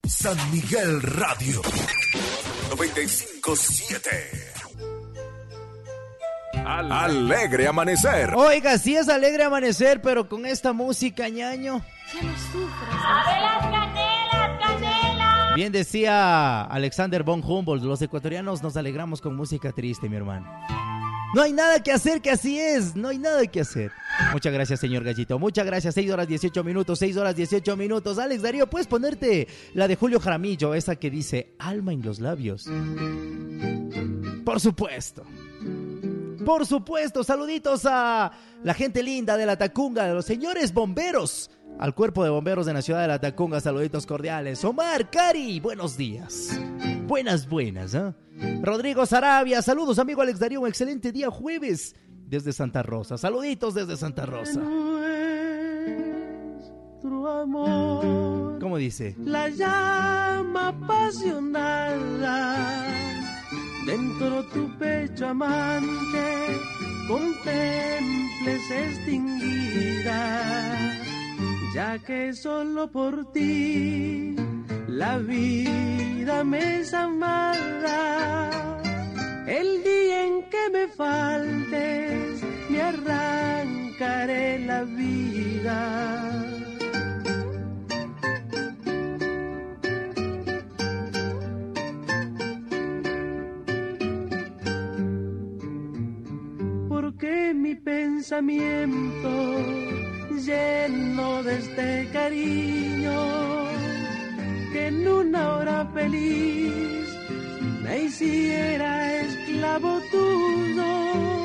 San Miguel Radio 95.7. Alegre amanecer. Oiga, sí es alegre amanecer, pero con esta música, ñaño. ¡Ave las canelas, canelas! Bien decía Alexander von Humboldt, los ecuatorianos nos alegramos con música triste, mi hermano. No hay nada que hacer, que así es, no hay nada que hacer. Muchas gracias, señor Gallito, muchas gracias. 6 horas 18 minutos, 6 horas 18 minutos. Alex Darío, ¿puedes ponerte la de Julio Jaramillo, esa que dice alma en los labios? Por supuesto. Por supuesto, saluditos a la gente linda de la Tacunga, de los señores bomberos, al cuerpo de bomberos de la ciudad de la Tacunga, saluditos cordiales. Omar, Cari, buenos días. Buenas, ¿eh? Rodrigo Sarabia, saludos, amigo Alex Darío, un excelente día jueves desde Santa Rosa. Saluditos desde Santa Rosa. Nuestro amor, ¿cómo dice? La llama apasionada dentro tu pecho amante contemples extinguida, ya que solo por ti la vida me es amada. El día en que me faltes me arrancaré la vida. Porque mi pensamiento lleno de este cariño que en una hora feliz me hiciera esclavo tuyo.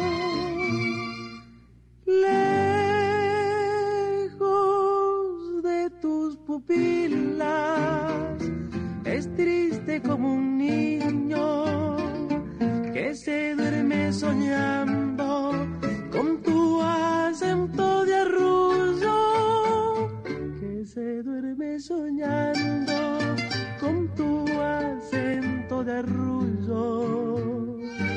Lejos de tus pupilas es triste como un niño que se duerme soñando con tu acento de arrullo, que se duerme soñando con tu acento de arrullo.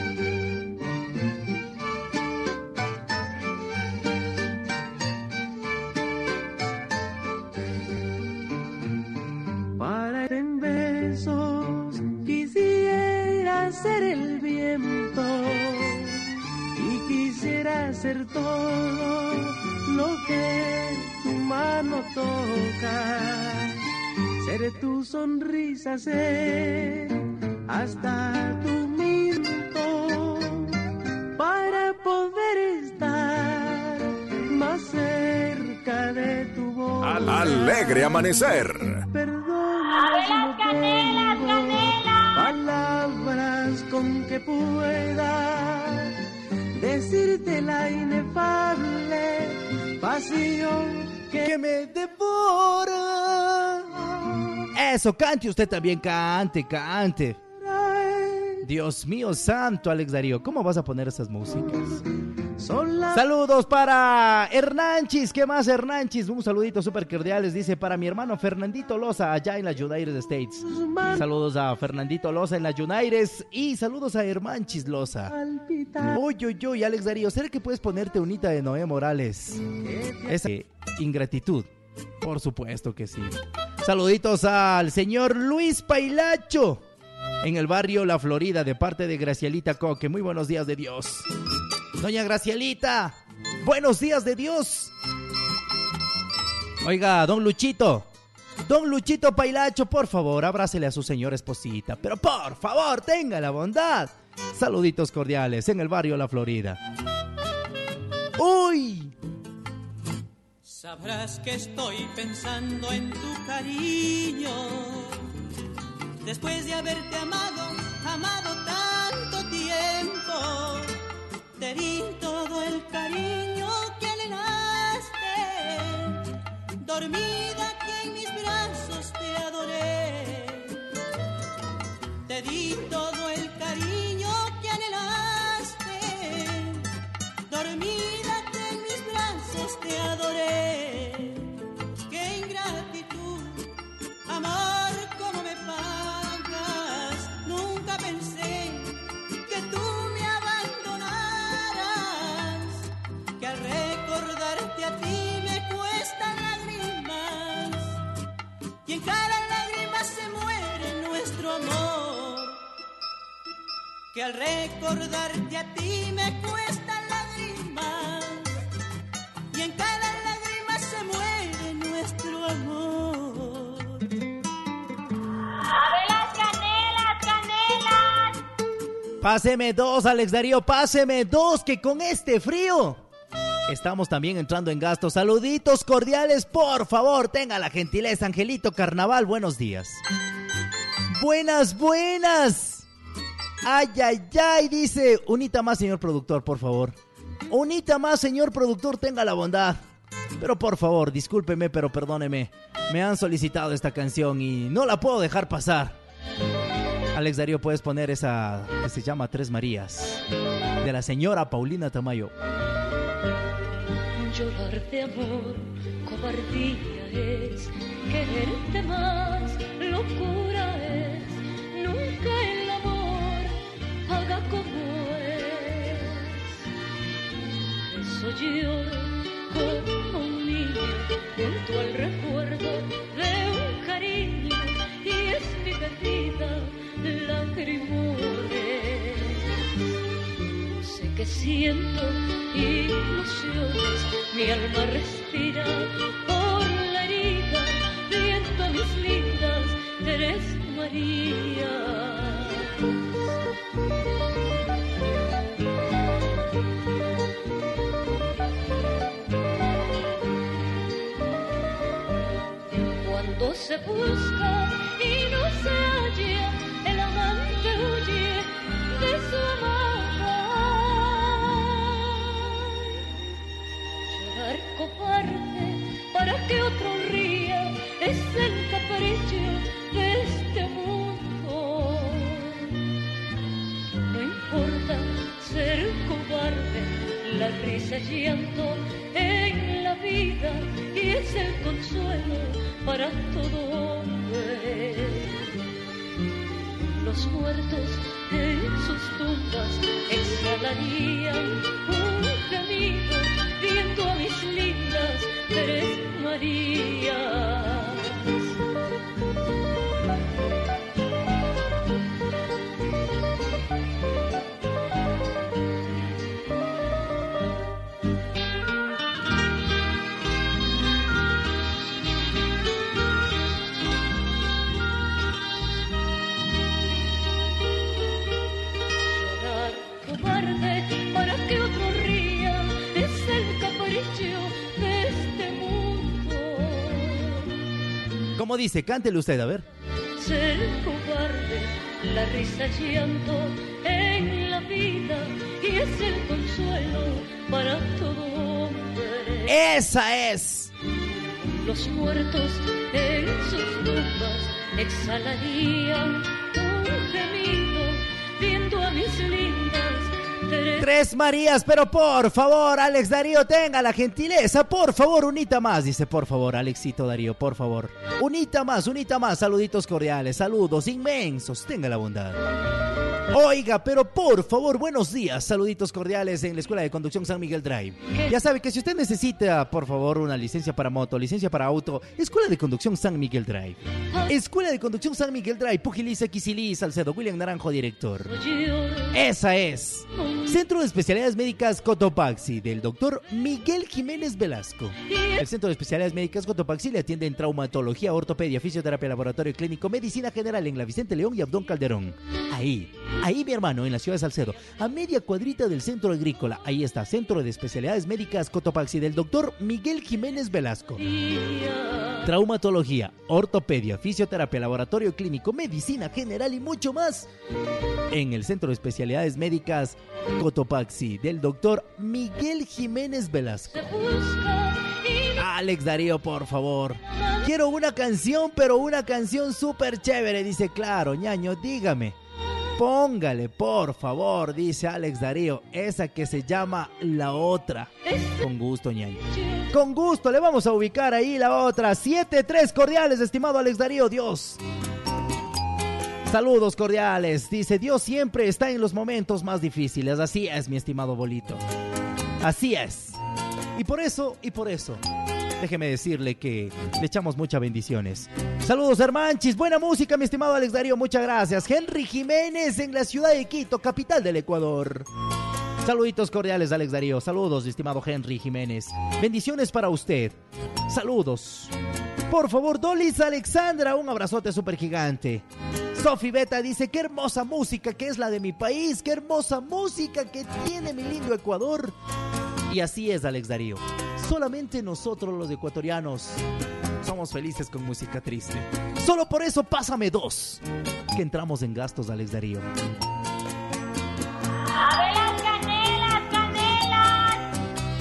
Para en besos quisiera ser el viento y quisiera ser todo lo que tu mano toca, ser tu sonrisa, ser hasta tu minuto, para poder estar más cerca de tu voz. Alegre amanecer. ¡Ave las canelas, canelas! Palabras con que pueda decirte la inefable pasión que me devora. Eso, cante usted también, cante. Dios mío santo, Alex Darío, ¿cómo vas a poner esas músicas? Saludos para Hernanchis, ¿qué más Hernanchis? Un saludito súper cordiales, dice para mi hermano Fernandito Loza allá en la United States. Saludos a Fernandito Loza en la United y saludos a Hernanchis Loza. Uy, Alex Darío, ¿será que puedes ponerte unita de Noé Morales? Esa ingratitud, por supuesto que sí. Saluditos al señor Luis Pailacho en el barrio La Florida de parte de Gracielita Coque. Muy buenos días de Dios. Doña Gracielita, buenos días de Dios. Oiga, don Luchito Pailacho, por favor, abrácele a su señora esposita. Pero por favor, tenga la bondad. Saluditos cordiales en el barrio La Florida. ¡Uy! Sabrás que estoy pensando en tu cariño, después de haberte amado tanto tiempo. Te di todo el cariño que anhelaste, dormida aquí en mis brazos te adoré. Te di todo el cariño que anhelaste, dormida aquí en mis brazos te adoré. Qué ingratitud, amor, cómo me pagas. Nunca pensé que tú me abandonaras, que al recordarte a ti me cuestan lágrimas y en cada lágrima se muere que al recordarte a ti me cuesta lágrimas, y en cada lágrima se muere nuestro amor. ¡Ave las canelas, canelas! Páseme dos, Alex Darío, páseme dos, que con este frío estamos también entrando en gasto. Saluditos cordiales, por favor, tenga la gentileza. Angelito Carnaval, buenos días. Buenas, buenas. Ay, ay, ay, dice, unita más, señor productor, por favor. Unita más, señor productor, tenga la bondad. Pero por favor, discúlpeme, pero perdóneme. Me han solicitado esta canción y no la puedo dejar pasar. Alex Darío, puedes poner esa que se llama Tres Marías, de la señora Paulina Tamayo. Llorar de amor, cobardía es, quererte más, locura es, nunca el amor haga como es. Eso lloro como un niño junto al recuerdo de un cariño, y es mi bebida lagrimones. Sé que siento ilusiones, mi alma respira por la herida, viendo mis lindas Tres Marías. Cuando se busca y no se halla, el amante huye de su amada. Llorar cobarde para que otro ría es el capricho de este mundo. No importa ser cobarde, la risa y llanto en la vida, y es el consuelo para todo hombre. Los muertos en sus tumbas exhalarían un gemido, viendo a mis lindas Tres Marías. Para que otro ría es el capricho de este mundo. ¿Cómo dice? Cántele usted, a ver. Ser cobarde, la risa y llanto en la vida, y es el consuelo para todo hombre. ¡Esa es! Los muertos en sus tumbas exhalarían un gemido, viendo a mis lindas Tres Marías, pero por favor, Alex Darío, tenga la gentileza, por favor, unita más, dice, por favor, Alexito Darío, por favor, unita más, saluditos cordiales, saludos inmensos, tenga la bondad. Oiga, pero por favor, buenos días, saluditos cordiales en la Escuela de Conducción San Miguel Drive. Ya sabe que si usted necesita, por favor, una licencia para moto, licencia para auto, Escuela de Conducción San Miguel Drive. Escuela de Conducción San Miguel Drive, Pugiliza, Quisili, Salcedo, William Naranjo, director. Esa es. Centro de Especialidades Médicas Cotopaxi, del doctor Miguel Jiménez Velasco. El Centro de Especialidades Médicas Cotopaxi le atiende en traumatología, ortopedia, fisioterapia, laboratorio clínico, medicina general en la Vicente León y Abdón Calderón. Ahí mi hermano, en la ciudad de Salcedo, a media cuadrita del Centro Agrícola. Ahí está, Centro de Especialidades Médicas Cotopaxi, del doctor Miguel Jiménez Velasco. Traumatología, ortopedia, fisioterapia, laboratorio clínico, medicina general y mucho más en el Centro de Especialidades Médicas Cotopaxi, del doctor Miguel Jiménez Velasco. Alex Darío, por favor, quiero una canción, pero una canción súper chévere. Dice, claro, ñaño, dígame. Póngale, por favor, dice Alex Darío, esa que se llama La Otra. Con gusto, ñaño. Con gusto, le vamos a ubicar ahí la otra. 7-3 cordiales, estimado Alex Darío, Dios. Saludos cordiales. Dice, Dios siempre está en los momentos más difíciles. Así es, mi estimado Bolito. Así es. Y por eso, déjeme decirle que le echamos muchas bendiciones. Saludos, hermanchis. Buena música, mi estimado Alex Darío. Muchas gracias. Henry Jiménez en la ciudad de Quito, capital del Ecuador. Saluditos cordiales, Alex Darío. Saludos, estimado Henry Jiménez. Bendiciones para usted. Saludos. Por favor, Dolis Alexandra, un abrazote súper gigante. Sofi Beta dice, qué hermosa música que es la de mi país, qué hermosa música que tiene mi lindo Ecuador. Y así es, Alex Darío. Solamente nosotros los ecuatorianos somos felices con música triste. Solo por eso pásame 2, que entramos en gastos, Alex Darío. A ver las canelas, canelas.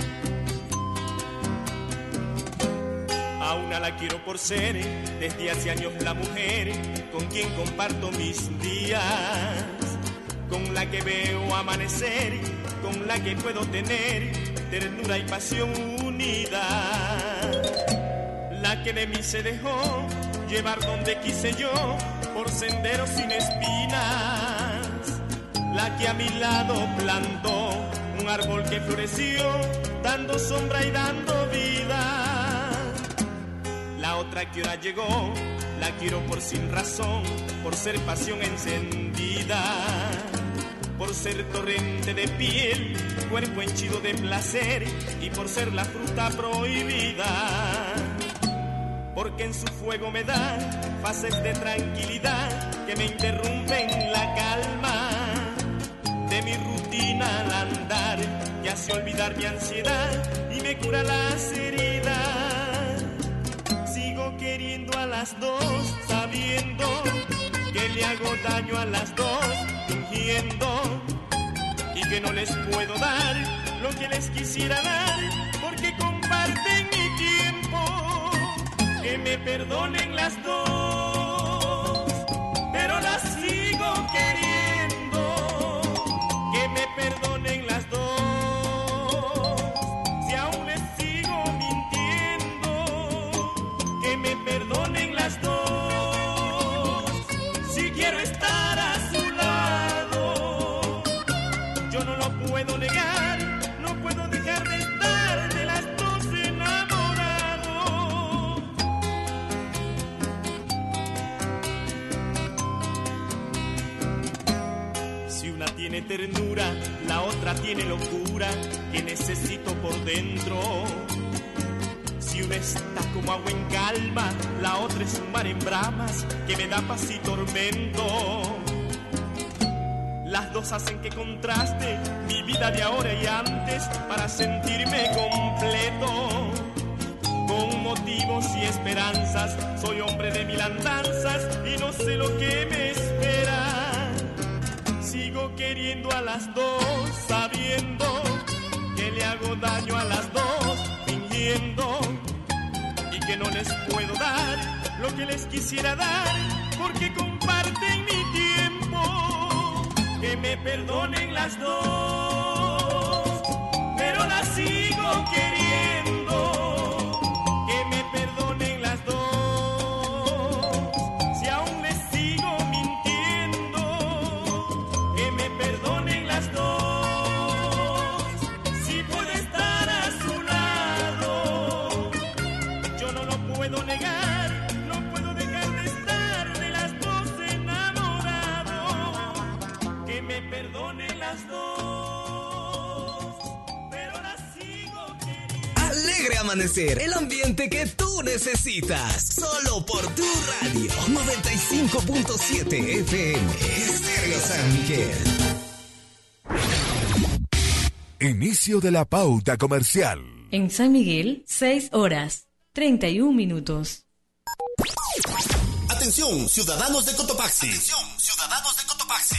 A una la quiero por ser, desde hace años la mujer con quien comparto mis días, con la que veo amanecer, con la que puedo tener ternura y pasión unida, la que de mí se dejó llevar donde quise yo, por senderos sin espinas, la que a mi lado plantó un árbol que floreció, dando sombra y dando vida. La otra que ahora llegó, la quiero por sin razón, por ser pasión encendida, por ser torrente de piel, cuerpo henchido de placer, y por ser la fruta prohibida, porque en su fuego me da fases de tranquilidad que me interrumpen la calma de mi rutina al andar, que hace olvidar mi ansiedad y me cura las heridas. Sigo queriendo a las dos, sabiendo que le hago daño a las dos, fingiendo y que no les puedo dar lo que les quisiera dar, porque comparten mi tiempo. Que me perdonen las dos, pero las sigo queriendo. Que me perdonen las dos, si aún les sigo mintiendo. Que me perdonen las dos, si quiero estar a su lado. Yo no lo puedo negar, no puedo dejar de estar de las dos enamorado. Si una tiene ternura, la otra tiene locura que necesito por dentro. Si una está como agua en calma, la otra es un mar en bramas que me da paz y tormento. Las dos hacen que contraste mi vida de ahora y antes para sentirme completo. Con motivos y esperanzas, soy hombre de mil andanzas y no sé lo que me espera. Sigo queriendo a las dos, sabiendo que le hago daño a las dos, fingiendo y que no les puedo dar lo que les quisiera dar, porque comparten mi tiempo. Que me perdonen las dos, pero las sigo queriendo. Que me perdonen las dos, si aún les sigo mintiendo. Que me perdonen las dos, si puedo estar a su lado. Yo no lo puedo negar, no puedo dejar de estar de las dos enamorado. Que me perdonen las dos, pero las sigo queriendo. Alegre amanecer, el ambiente que tú necesitas. Solo por tu radio 95.7 FM. Estéreo San Miguel. Inicio de la pauta comercial. En San Miguel, 6 horas, 31 minutos. Atención, ciudadanos de Cotopaxi. Atención, ciudadanos de Cotopaxi.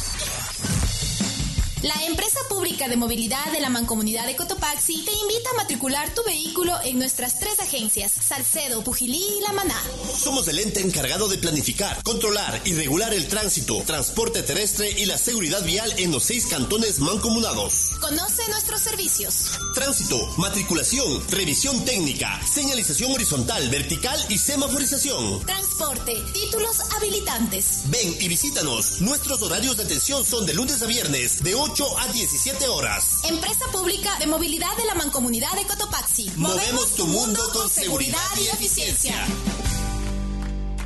La empresa pública de movilidad de la Mancomunidad de Cotopaxi te invita a matricular tu vehículo en nuestras 3 agencias, Salcedo, Pujilí y La Maná. Somos el ente encargado de planificar, controlar y regular el tránsito, transporte terrestre y la seguridad vial en los 6 cantones mancomunados. Conoce nuestros servicios: tránsito, matriculación, revisión técnica, señalización horizontal, vertical y semaforización. Transporte, títulos habilitantes. Ven y visítanos. Nuestros horarios de atención son de lunes a viernes, de 8 a 17 horas. Empresa pública de movilidad de la Mancomunidad de Cotopaxi. Movemos tu mundo con seguridad y eficiencia.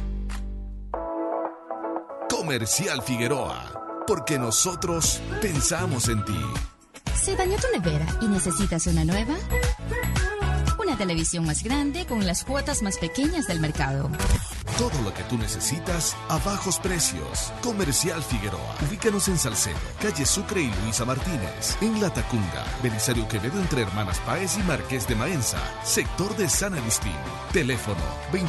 Comercial Figueroa, porque nosotros pensamos en ti. ¿Se dañó tu nevera y necesitas una nueva? Una televisión más grande con las cuotas más pequeñas del mercado. Todo lo que tú necesitas a bajos precios. Comercial Figueroa. Ubícanos en Salcedo, calle Sucre y Luisa Martínez. En La Tacunga, Belisario Quevedo entre Hermanas Páez y Marqués de Maenza. Sector de San Agustín. Teléfono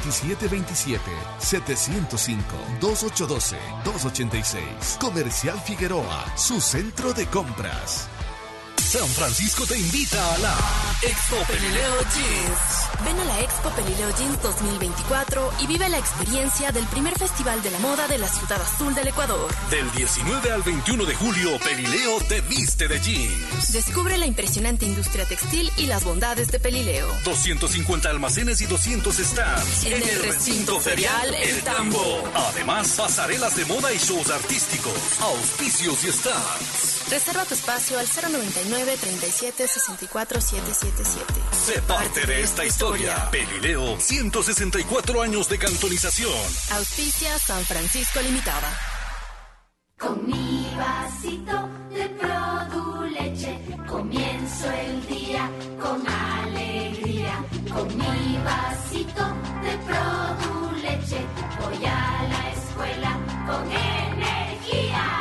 2727-705-2812-286. Comercial Figueroa, su centro de compras. San Francisco te invita a la Expo Pelileo Jeans. Ven a la Expo Pelileo Jeans 2024 y vive la experiencia del primer festival de la moda de la Ciudad Azul del Ecuador. Del 19 al 21 de julio, Pelileo te viste de jeans. Descubre la impresionante industria textil y las bondades de Pelileo. 250 almacenes y 200 stands en el recinto ferial El Tambo. Además, pasarelas de moda y shows artísticos, auspicios y stands. Reserva tu espacio al 099 37 64 777. Sé parte de esta historia. Pelileo, 164 años de cantonización. Auspicia San Francisco Limitada. Con mi vasito de Produleche comienzo el día con alegría. Con mi vasito de Produleche voy a la escuela con energía.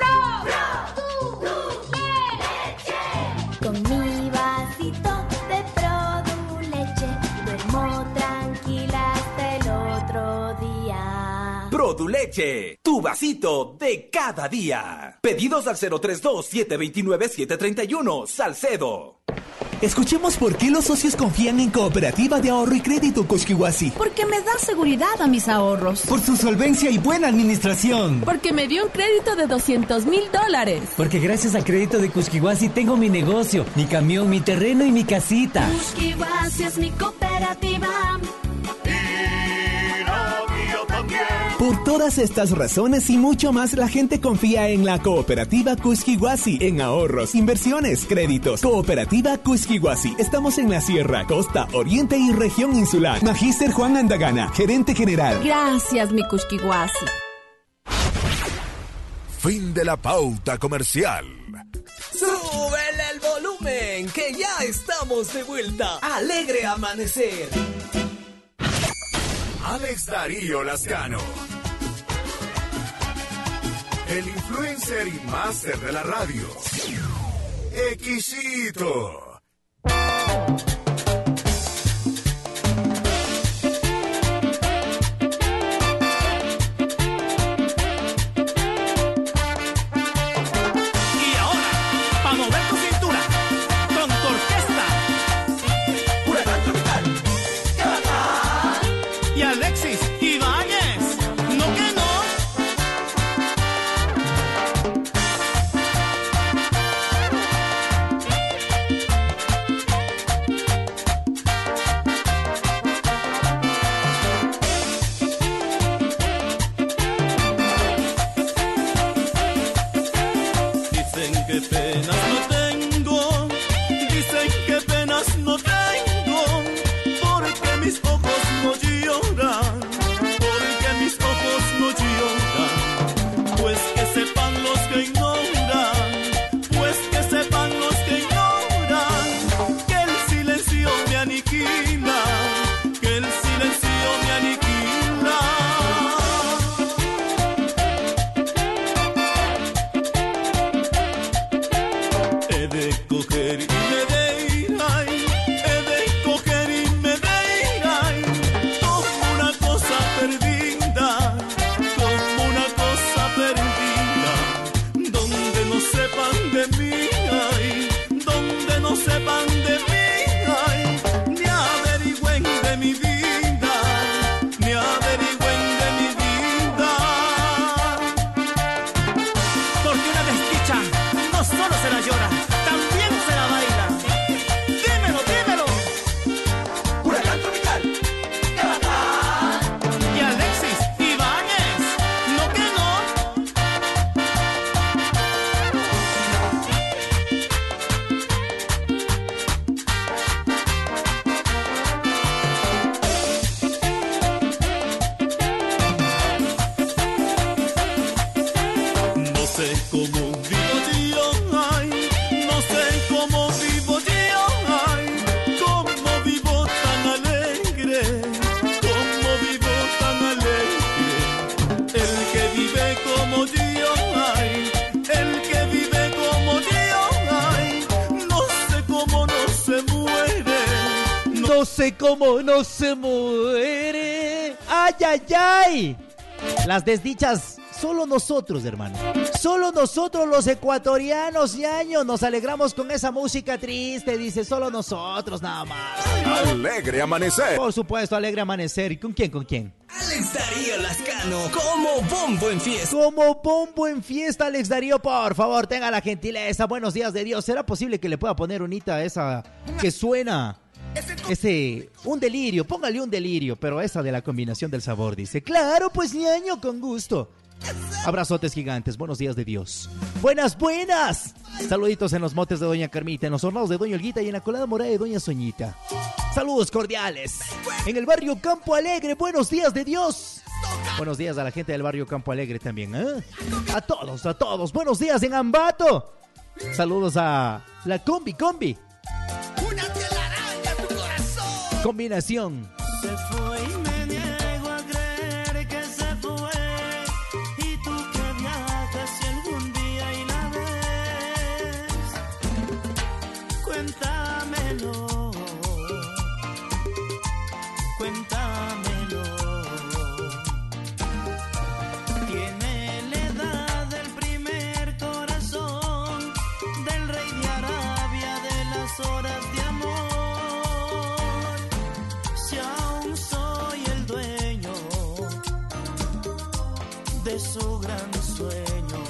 Con mi vasito de Produleche duermo tranquila hasta el otro día. Produleche, tu vasito de cada día. Pedidos al 032-729-731, Salcedo. Escuchemos por qué los socios confían en Cooperativa de Ahorro y Crédito Cusquihuasi. Porque me da seguridad a mis ahorros. Por su solvencia y buena administración. Porque me dio un crédito de $200,000. Porque gracias al crédito de Cusquihuasi tengo mi negocio, mi camión, mi terreno y mi casita. Cusquihuasi es mi cooperativa. Por todas estas razones y mucho más, la gente confía en la Cooperativa Cusquihuasi en ahorros, inversiones, créditos. Cooperativa Cusquihuasi. Estamos en la Sierra, Costa, Oriente y Región Insular. Magíster Juan Andagana, gerente general. Gracias, mi Cusquihuasi. Fin de la pauta comercial. ¡Súbele el volumen! Que ya estamos de vuelta. ¡Alegre amanecer! Alex Darío Lascano, el influencer y máster de la radio. Exquisito. Y ahora, para mover tu cintura, con tu orquesta. Huracán Tropical. Y Alexis Ibáñez, ¿no que no? Dicen que penas no tengo, dicen que penas no tengo, porque mis ojos no lloran, porque mis ojos no lloran, pues que sepan los que ignoran, pues que sepan los que ignoran, que el silencio me aniquila, que el silencio me aniquila. cómo vivo yo, ay, no sé cómo vivo yo, ay, cómo vivo tan alegre, cómo vivo tan alegre. El que vive como yo, ay, el que vive como yo, ay, no sé cómo no se muere. No sé cómo no se muere. ¡Ay, ay, ay! Las desdichas, solo nosotros, hermano. Solo nosotros los ecuatorianos, ñaño, nos alegramos con esa música triste. Dice, solo nosotros, nada más. Alegre amanecer. Por supuesto, alegre amanecer. ¿Y con quién, con quién? Alex Darío Lascano, como bombo en fiesta. Como bombo en fiesta, Alex Darío, por favor, tenga la gentileza. Buenos días de Dios. ¿Será posible que le pueda poner unita a esa que suena? Un delirio, póngale un delirio, pero esa de la combinación del sabor, dice. Claro, pues, ñaño, con gusto. Abrazotes gigantes, buenos días de Dios. Buenas, buenas. Saluditos en los motes de Doña Carmita, en los hornados de Doña Olguita y en la colada morada de Doña Soñita. Saludos cordiales. En el barrio Campo Alegre, buenos días de Dios. Buenos días a la gente del barrio Campo Alegre también, ¿eh? A todos, a todos. Buenos días en Ambato. Saludos a la Combi. Combinación. Se fue y me niego a creer que se fue. Y tú que viajas si algún día y la ves, cuéntamelo, cuéntamelo. Tiene la edad del primer corazón, del rey de Arabia, de las horas de amor. De su gran sueño,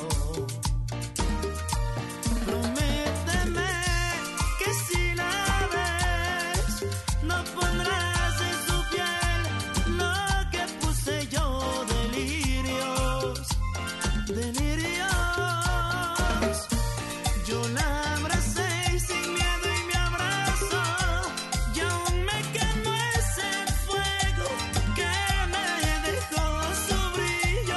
prométeme que si la ves no pondrás en su piel lo que puse yo, delirios, delirios. Yo la abracé y sin miedo y me abrazó, y aún me quemó ese fuego que me dejó su brillo.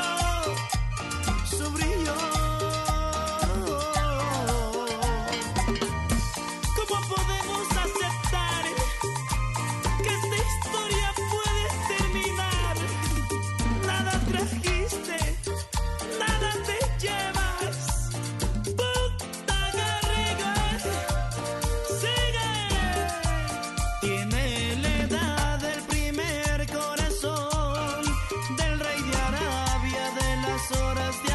¿Cómo podemos aceptar que esta historia puede terminar? Nada trajiste, nada te llevas. Puta garriga, sigue. Tiene la edad del primer corazón, del rey de Arabia, de las horas de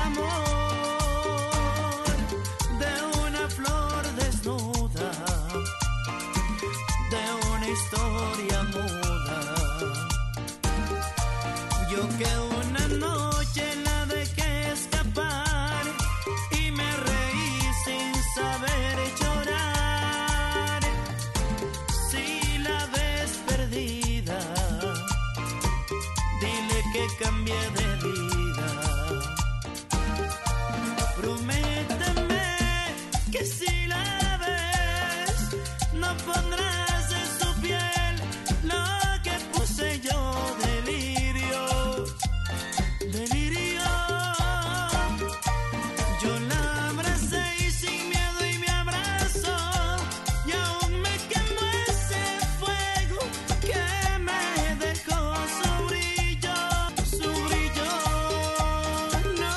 amor, de una flor desnuda, de una historia muda. Yo que una noche la dejé escapar y me reí sin saber llorar. Si la ves perdida, dile que cambié de vida. Prométeme que si la ves no pondrás en su piel lo que puse yo, delirios, delirios. Yo la abracé y sin miedo y me abrazó, y aún me quemó ese fuego que me dejó su brillo, su brillo. No.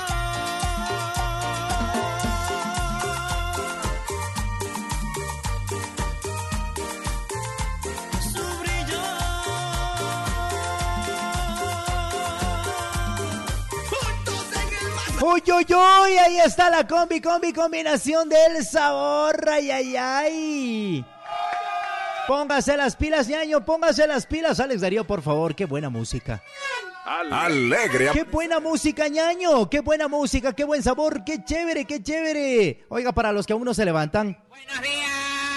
Su brillo. Uy, uy, uy, ahí está la combinación del sabor, ay, ay, ay. Póngase las pilas, ñaño, póngase las pilas. Alex Darío, por favor, qué buena música. Alegre. Qué buena música, ñaño, qué buena música, qué buen sabor, qué chévere, qué chévere. Oiga, para los que aún no se levantan. Buenos días,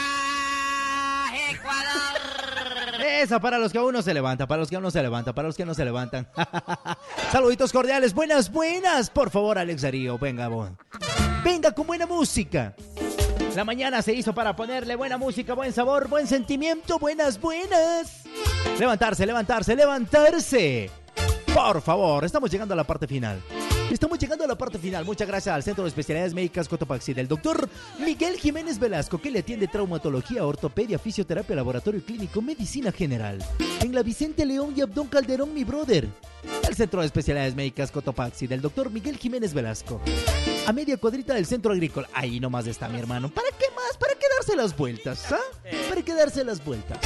Ecuador. Esa para los que aún no se levantan, para los que aún no se levantan, para los que no se levantan. Saluditos cordiales, buenas, buenas. Por favor, Alex Darío, venga, venga con buena música. La mañana se hizo para ponerle buena música, buen sabor, buen sentimiento, buenas, buenas. Levantarse, levantarse, levantarse. Por favor, estamos llegando a la parte final. Estamos llegando a la parte final. Muchas gracias al Centro de Especialidades Médicas Cotopaxi del doctor Miguel Jiménez Velasco, que le atiende traumatología, ortopedia, fisioterapia, laboratorio clínico, medicina general. En la Vicente León y Abdón Calderón, mi brother. El Centro de Especialidades Médicas Cotopaxi del doctor Miguel Jiménez Velasco. A media cuadrita del Centro Agrícola. Ahí nomás está mi hermano. ¿Para qué más? ¿Para qué darse las vueltas? ¿Ah? ¿Para qué darse las vueltas?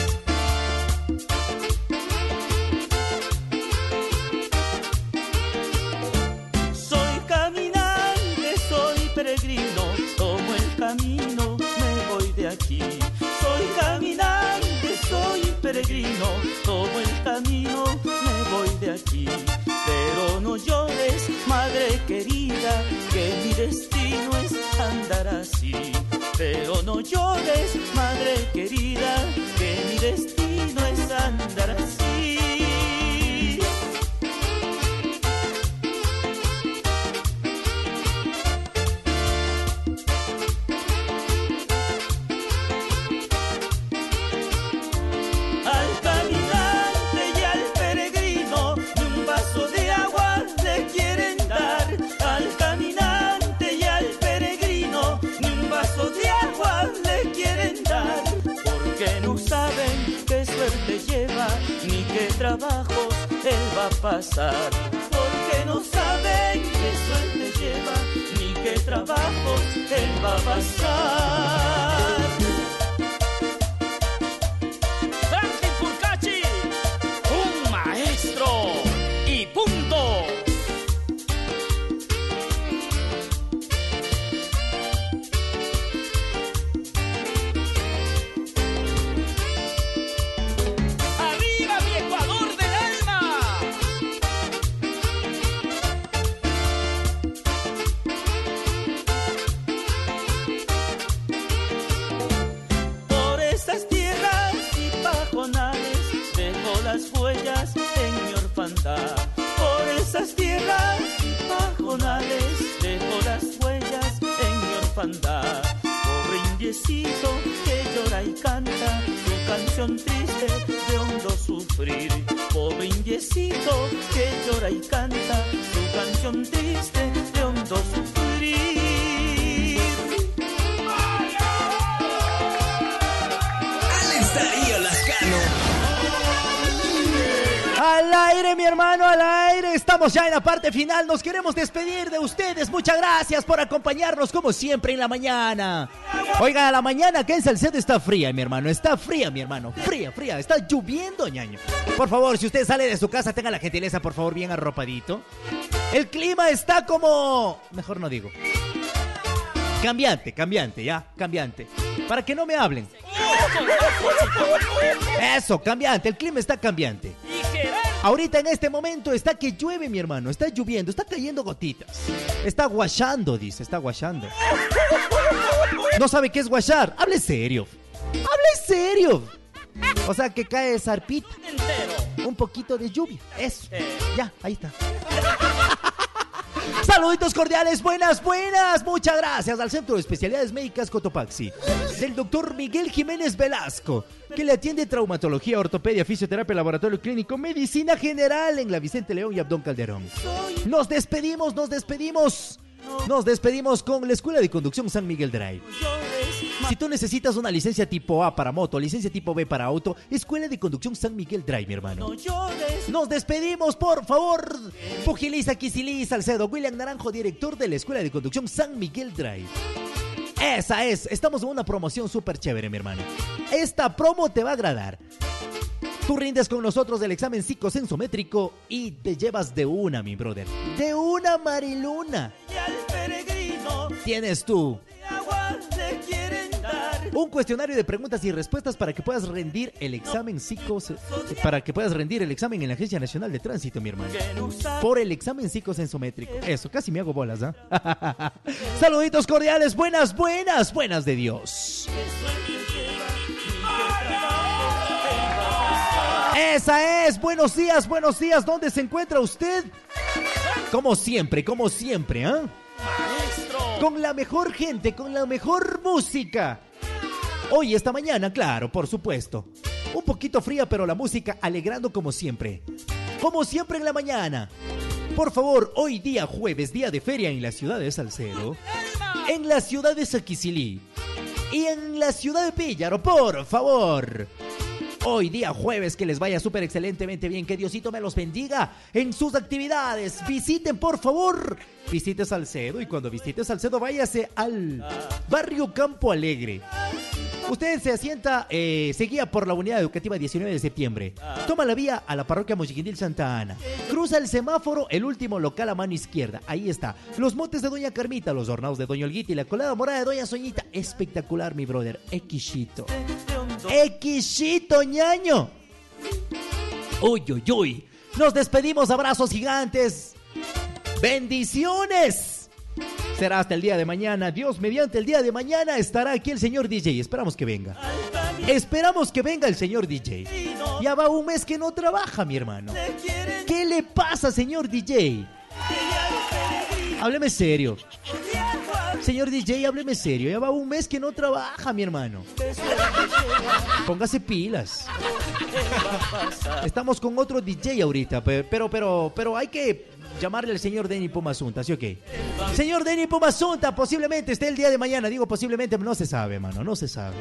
Soy caminante, soy peregrino, tomo el camino, me voy de aquí. Soy caminante, soy peregrino, tomo el camino, me voy de aquí. Pero no llores, madre querida, que mi destino es andar así. Pero no llores, madre querida, que mi destino es andar así. Al caminante y al peregrino, ni un vaso de agua le quieren dar. Al caminante y al peregrino, ni un vaso de agua le quieren dar. Porque no saben qué suerte lleva, ni qué trabajos él va a pasar. Porque no saben qué suerte lleva, ni qué trabajos él va a pasar. Franklin Furcachi, un maestro y punto. ¡Arriba mi Ecuador del alma! Por estas tierras y pajonales dejo las huellas en mi orfandad. Por esas tierras y pajonales dejo las huellas en mi orfandad. Pobre indiecito que llora y canta su canción triste de hondo sufrir. Pobre indiecito que llora y canta su canción triste de hondo sufrir. Alex Darío Lascano. Al aire, mi hermano, al aire. Estamos ya en la parte final. Nos queremos despedir de ustedes. Muchas gracias por acompañarnos como siempre en la mañana. Oiga, la mañana acá en Salcedo está fría, mi hermano. Está fría, mi hermano. Fría, fría. Está lloviendo, ñaño. Por favor, si usted sale de su casa, tenga la gentileza, por favor, bien arropadito. El clima está como... Mejor no digo. Cambiante, ya, cambiante. Para que no me hablen. Eso, cambiante, el clima está cambiante. Ahorita en este momento está que llueve, mi hermano. Está lloviendo, está cayendo gotitas. Está guachando, dice, está guachando. ¿No sabe qué es guachar? Hable serio. Hable serio. O sea que cae zarpita. Un poquito de lluvia. Eso. Ya, ahí está. Saluditos cordiales, buenas. Muchas gracias al Centro de Especialidades Médicas Cotopaxi del doctor Miguel Jiménez Velasco, que le atiende traumatología, ortopedia, fisioterapia, laboratorio clínico, medicina general en la Vicente León y Abdón Calderón. Nos despedimos con la Escuela de Conducción San Miguel Drive. Si tú necesitas una licencia tipo A para moto, licencia tipo B para auto, Escuela de Conducción San Miguel Drive, mi hermano. Nos despedimos, por favor. Pugiliza, Quisilí, Salcedo, William Naranjo, director de la Escuela de Conducción San Miguel Drive. Esa es, estamos en una promoción súper chévere, mi hermano. Esta promo te va a agradar. Tú rindes con nosotros el examen psicosensométrico y te llevas de una, mi brother. De una, Mariluna. Tienes tú un cuestionario de preguntas y respuestas para que puedas rendir el examen en la Agencia Nacional de Tránsito, mi hermano. Por el examen psicosensométrico. Eso, casi me hago bolas, ¿ah? Saluditos cordiales, buenas de Dios. Esa es, buenos días, ¿dónde se encuentra usted? Como siempre, ¿ah? Con la mejor gente, con la mejor música. Hoy, esta mañana, claro, por supuesto. Un poquito fría, pero la música alegrando como siempre. Como siempre en la mañana. Por favor, hoy día jueves, día de feria en la ciudad de Salcedo, en la ciudad de Saquicilí y en la ciudad de Píllaro, por favor. Hoy día jueves, que les vaya súper excelentemente bien, que Diosito me los bendiga en sus actividades. Visiten, por favor, visite Salcedo, y cuando visite Salcedo váyase al barrio Campo Alegre. Usted se asienta, se guía por la unidad educativa 19 de septiembre. Toma la vía a la parroquia Mochiquindil Santa Ana. Cruza el semáforo, el último local a mano izquierda. Ahí está. Los motes de Doña Carmita, los hornados de Doña Olguita y la colada morada de Doña Soñita. Espectacular, mi brother. Exquisito. Exquisito, ñaño. Uy, uy, uy. Nos despedimos, abrazos gigantes. Bendiciones. Será hasta el día de mañana. Dios mediante, el día de mañana estará aquí el señor DJ. Esperamos que venga. Esperamos que venga el señor DJ. Ya va un mes que no trabaja, mi hermano. ¿Qué le pasa, señor DJ? Hábleme serio. Señor DJ, hábleme serio. Ya va un mes que no trabaja, mi hermano. Póngase pilas. Estamos con otro DJ ahorita, pero hay que llamarle al señor Denny Pumasunta, ¿sí o qué? Señor Denny Pumasunta, posiblemente esté el día de mañana. Digo posiblemente, no se sabe, mano, no se sabe.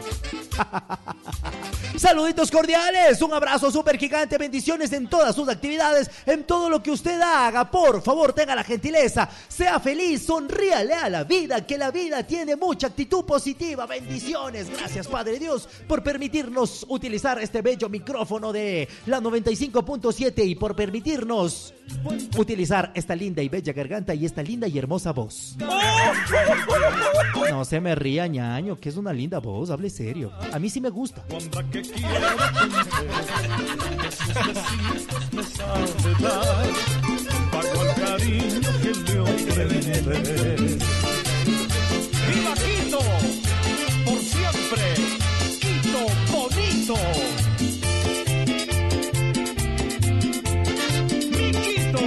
Saluditos cordiales, un abrazo súper gigante, bendiciones en todas sus actividades, en todo lo que usted haga. Por favor, tenga la gentileza, sea feliz, sonríale a la vida, que la vida tiene mucha actitud positiva. Bendiciones, gracias Padre Dios por permitirnos utilizar este bello micrófono de la 95.7 y por permitirnos utilizar esta linda y bella garganta y esta linda y hermosa voz. No se me ría, ñaño, que es una linda voz, hable serio. A mí sí me gusta. ¡Viva Quito! ¡Por siempre! ¡Quito bonito! ¡Mi Quito!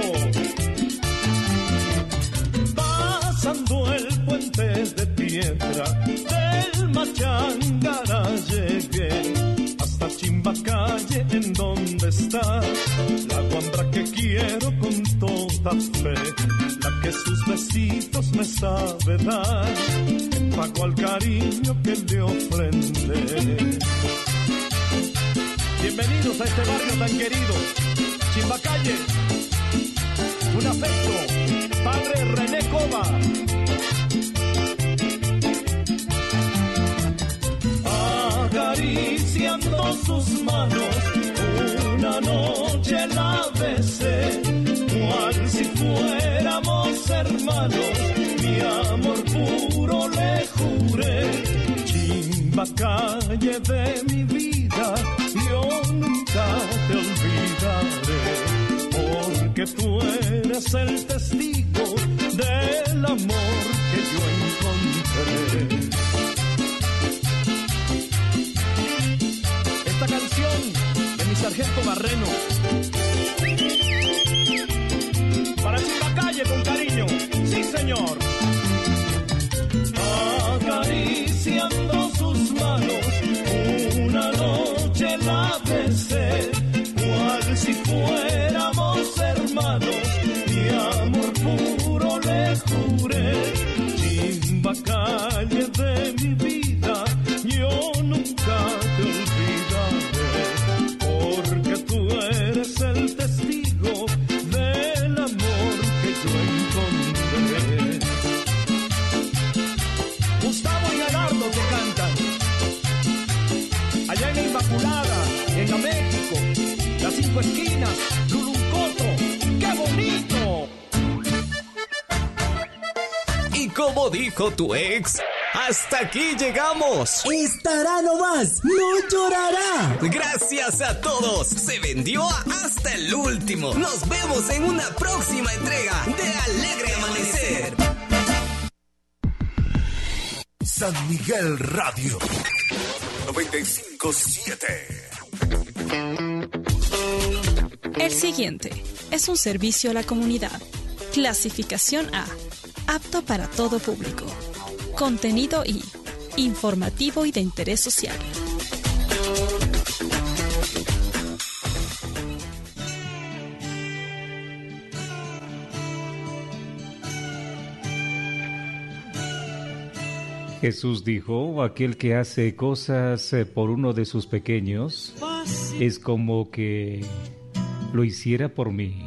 Pasando el puente de piedra del Machangara llegué hasta Chimbacalle, en donde está la guambra que quiero con toda fe, la que sus besitos me sabe dar, en pago al cariño que le ofrendé. Bienvenidos a este barrio tan querido, Chimbacalle. Un afecto, Padre René Cova. Acariciando sus manos, una noche la besé, cual si fuéramos hermanos, mi amor puro le juré. Chimbacalle de mi vida, yo nunca te olvidaré, porque tú eres el testigo del amor que yo encontré. Esta canción de mi sargento Barreno, para Chimbacalle con cariño, sí señor. Acariciando sus manos, una noche la besé, cual si fuéramos hermanos, mi amor puro le juré. Chimbacalle de mi vida, yo nunca te olvidaré, porque tú eres el testigo del amor que yo encontré. Gustavo y Gerardo que cantan allá en Inmaculada, en la México, las 5 esquinas, Luluncoto, ¡qué bonito! Y como dijo tu ex, hasta aquí llegamos. Estará nomás, no llorará. Gracias a todos, se vendió hasta el último. Nos vemos en una próxima entrega de Alegre Amanecer. San Miguel Radio 95.7. El siguiente es un servicio a la comunidad. Clasificación A. Apto para todo público. Contenido I. Informativo y de interés social. Jesús dijo, aquel que hace cosas por uno de sus pequeños es como que lo hiciera por mí.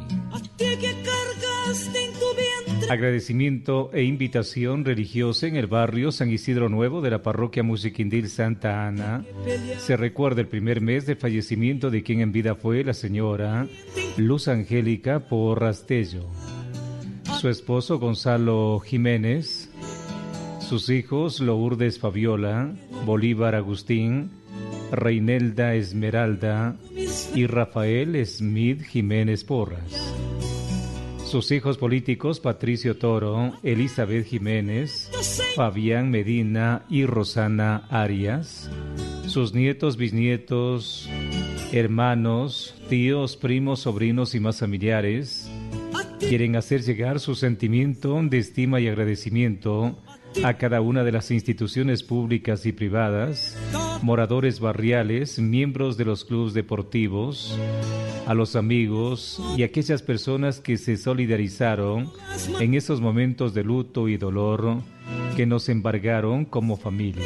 Agradecimiento e invitación religiosa en el barrio San Isidro Nuevo de la parroquia Musiquindil Santa Ana. Se recuerda el primer mes del fallecimiento de quien en vida fue la señora Luz Angélica Porrastello, su esposo Gonzalo Jiménez, sus hijos Lourdes Fabiola, Bolívar Agustín, Reinelda Esmeralda y Rafael Smith Jiménez Porras. Sus hijos políticos Patricio Toro, Elizabeth Jiménez, Fabián Medina y Rosana Arias. Sus nietos, bisnietos, hermanos, tíos, primos, sobrinos y más familiares quieren hacer llegar su sentimiento de estima y agradecimiento a cada una de las instituciones públicas y privadas, moradores barriales, miembros de los clubes deportivos, a los amigos y aquellas personas que se solidarizaron en esos momentos de luto y dolor que nos embargaron como familia,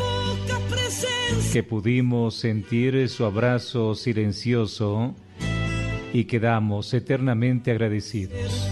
que pudimos sentir su abrazo silencioso y quedamos eternamente agradecidos.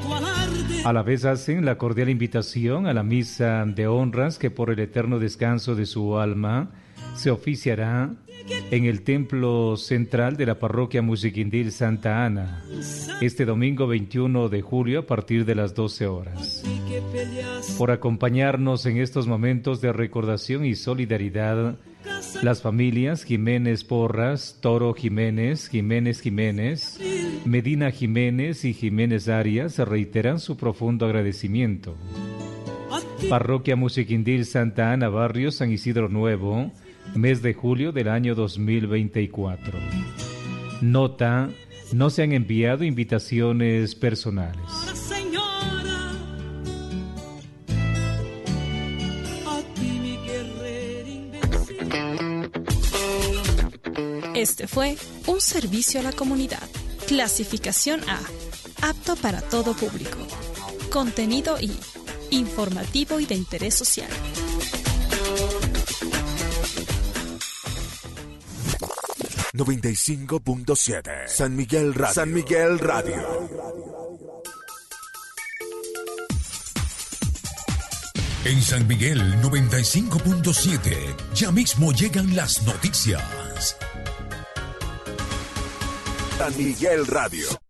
A la vez hacen la cordial invitación a la misa de honras que por el eterno descanso de su alma se oficiará en el templo central de la parroquia Musiquindil Santa Ana, este domingo 21 de julio a partir de las 12 horas. Por acompañarnos en estos momentos de recordación y solidaridad, las familias Jiménez Porras, Toro Jiménez, Jiménez, Medina Jiménez y Jiménez Arias reiteran su profundo agradecimiento. Parroquia Musiquindil Santa Ana, barrio San Isidro Nuevo, mes de julio del año 2024. Nota: no se han enviado invitaciones personales. Este fue un servicio a la comunidad. Clasificación A. Apto para todo público. Contenido I. Informativo y de interés social. ...95.7... San Miguel Radio. San Miguel Radio. En San Miguel 95.7... ya mismo llegan las noticias. San Miguel Radio.